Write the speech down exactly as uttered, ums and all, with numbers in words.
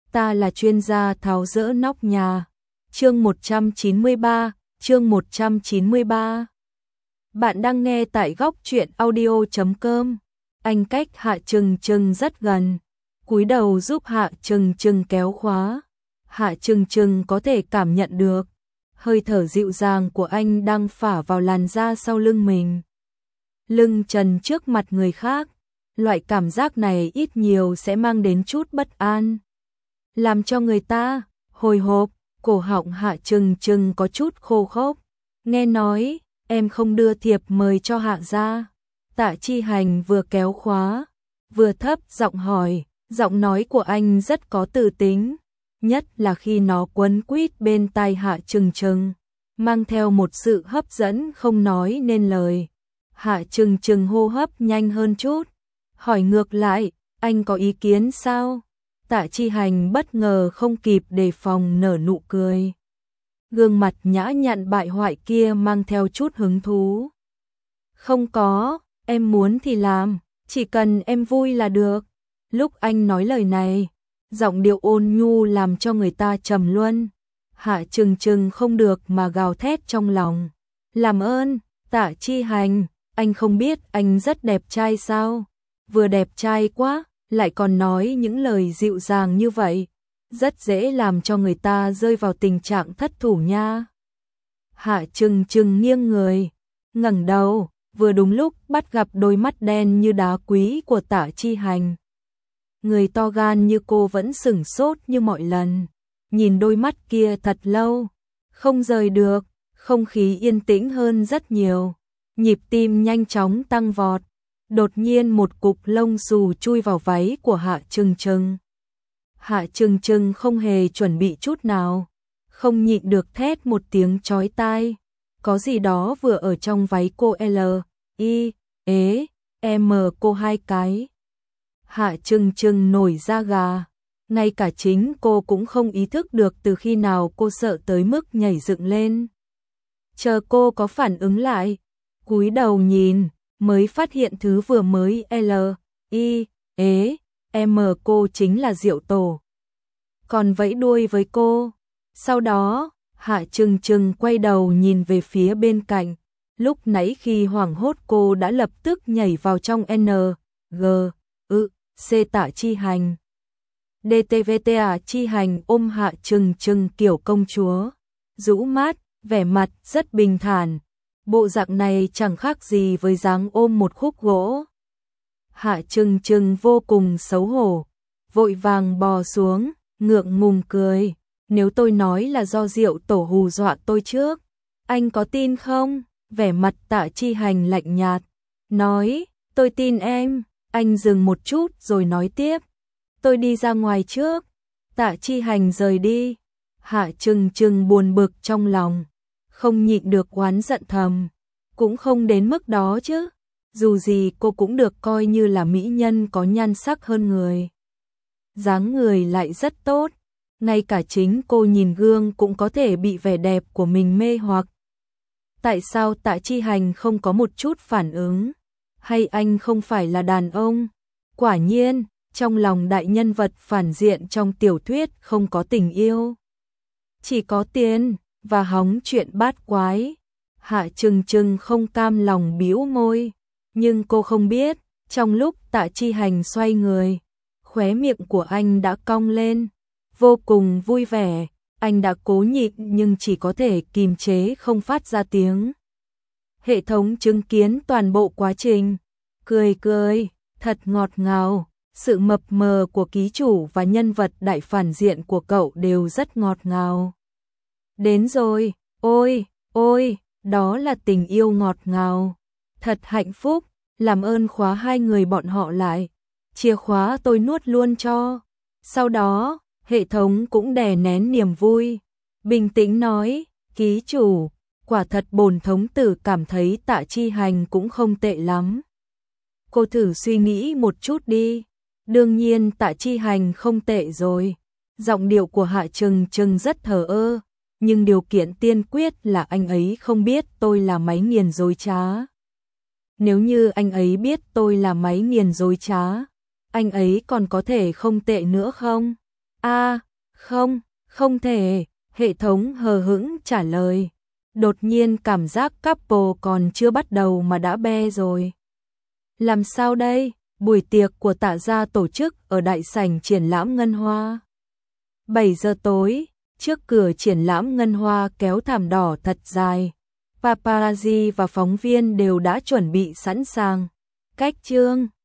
ta là chuyên gia tháo dỡ nóc nhà. Chương một trăm chín mươi ba, chương một trăm chín mươi ba. Bạn đang nghe tại góc truyện audio chấm com. Anh cách Hạ Trừng Trừng rất gần, cúi đầu giúp Hạ Trừng Trừng kéo khóa. Hạ Trừng Trừng có thể cảm nhận được hơi thở dịu dàng của anh đang phả vào làn da sau lưng mình. Lưng trần trước mặt người khác, loại cảm giác này ít nhiều sẽ mang đến chút bất an, làm cho người ta hồi hộp. Cổ họng Hạ Trừng Trừng có chút khô khốc. Nghe nói em không đưa thiệp mời cho Hạ gia. Tạ Chi Hành vừa kéo khóa, vừa thấp giọng hỏi. Giọng nói của anh rất có tự tính, nhất là khi nó quấn quýt bên tai Hạ Trừng Trừng, mang theo một sự hấp dẫn không nói nên lời. Hạ Trừng Trừng hô hấp nhanh hơn chút, hỏi ngược lại, anh có ý kiến sao? Tạ Chi Hành bất ngờ không kịp đề phòng nở nụ cười. Gương mặt nhã nhặn bại hoại kia mang theo chút hứng thú. Không có, em muốn thì làm, chỉ cần em vui là được. Lúc anh nói lời này, giọng điệu ôn nhu làm cho người ta trầm luân. Hạ Trừng Trừng không được mà gào thét trong lòng. Làm ơn, Tạ Chi Hành, anh không biết anh rất đẹp trai sao? Vừa đẹp trai quá, lại còn nói những lời dịu dàng như vậy, rất dễ làm cho người ta rơi vào tình trạng thất thủ nha. Hạ Trừng Trừng nghiêng người, ngẩng đầu, vừa đúng lúc bắt gặp đôi mắt đen như đá quý của Tạ Chi Hành. Người to gan như cô vẫn sửng sốt như mọi lần, nhìn đôi mắt kia thật lâu, không rời được. Không khí yên tĩnh hơn rất nhiều, nhịp tim nhanh chóng tăng vọt. Đột nhiên một cục lông xù chui vào váy của Hạ Trừng Trừng. Hạ Trừng Trừng không hề chuẩn bị chút nào, không nhịn được thét một tiếng chói tai. Có gì đó vừa ở trong váy cô L, I, ế, M cô hai cái. Hạ Trừng Trừng nổi da gà, ngay cả chính cô cũng không ý thức được từ khi nào cô sợ tới mức nhảy dựng lên. Chờ cô có phản ứng lại, cúi đầu nhìn, mới phát hiện thứ vừa mới L, I, ế, M cô chính là Diệu Tổ. Còn vẫy đuôi với cô. Sau đó, Hạ Trừng Trừng quay đầu nhìn về phía bên cạnh. Lúc nãy khi hoảng hốt cô đã lập tức nhảy vào trong N, G, ư, C Tạ Chi Hành. đê tê vê tê à Chi Hành ôm Hạ Trừng Trừng kiểu công chúa, rũ mắt, vẻ mặt rất bình thản. Bộ dạng này chẳng khác gì với dáng ôm một khúc gỗ. Hạ Trừng Trừng vô cùng xấu hổ, vội vàng bò xuống, ngượng ngùng cười. Nếu tôi nói là do Diệu Tổ hù dọa tôi trước, anh có tin không? Vẻ mặt Tạ Chi Hành lạnh nhạt, nói, tôi tin em. Anh dừng một chút rồi nói tiếp, tôi đi ra ngoài trước. Tạ Chi Hành rời đi. Hạ Trừng Trừng buồn bực trong lòng, không nhịn được oán giận thầm. Cũng không đến mức đó chứ, dù gì cô cũng được coi như là mỹ nhân có nhan sắc hơn người. Dáng người lại rất tốt, ngay cả chính cô nhìn gương cũng có thể bị vẻ đẹp của mình mê hoặc. Tại sao Tạ Chi Hành không có một chút phản ứng? Hay anh không phải là đàn ông? Quả nhiên, trong lòng đại nhân vật phản diện trong tiểu thuyết không có tình yêu, chỉ có tiền và hóng chuyện bát quái. Hạ Trừng Trừng không cam lòng bĩu môi, nhưng cô không biết, trong lúc Tạ Chi Hành xoay người, khóe miệng của anh đã cong lên, vô cùng vui vẻ. Anh đã cố nhịn nhưng chỉ có thể kìm chế không phát ra tiếng. Hệ thống chứng kiến toàn bộ quá trình, cười cười, thật ngọt ngào. Sự mập mờ của ký chủ và nhân vật đại phản diện của cậu đều rất ngọt ngào. Đến rồi, ôi, ôi, đó là tình yêu ngọt ngào. Thật hạnh phúc, làm ơn khóa hai người bọn họ lại. Chìa khóa tôi nuốt luôn cho. Sau đó, hệ thống cũng đè nén niềm vui, bình tĩnh nói, ký chủ, quả thật bổn thống tử cảm thấy Tạ Chi Hành cũng không tệ lắm. Cô thử suy nghĩ một chút đi. Đương nhiên Tạ Chi Hành không tệ rồi. Giọng điệu của Hạ Trừng Trừng rất thờ ơ, nhưng điều kiện tiên quyết là anh ấy không biết tôi là máy nghiền dối trá. Nếu như anh ấy biết tôi là máy nghiền dối trá, anh ấy còn có thể không tệ nữa không? A, không, không thể, hệ thống hờ hững trả lời. Đột nhiên cảm giác couple còn chưa bắt đầu mà đã be rồi. Làm sao đây? Buổi tiệc của Tạ gia tổ chức ở đại sảnh triển lãm Ngân Hoa. bảy giờ tối, trước cửa triển lãm Ngân Hoa kéo thảm đỏ thật dài. Paparazzi và phóng viên đều đã chuẩn bị sẵn sàng. Cách chương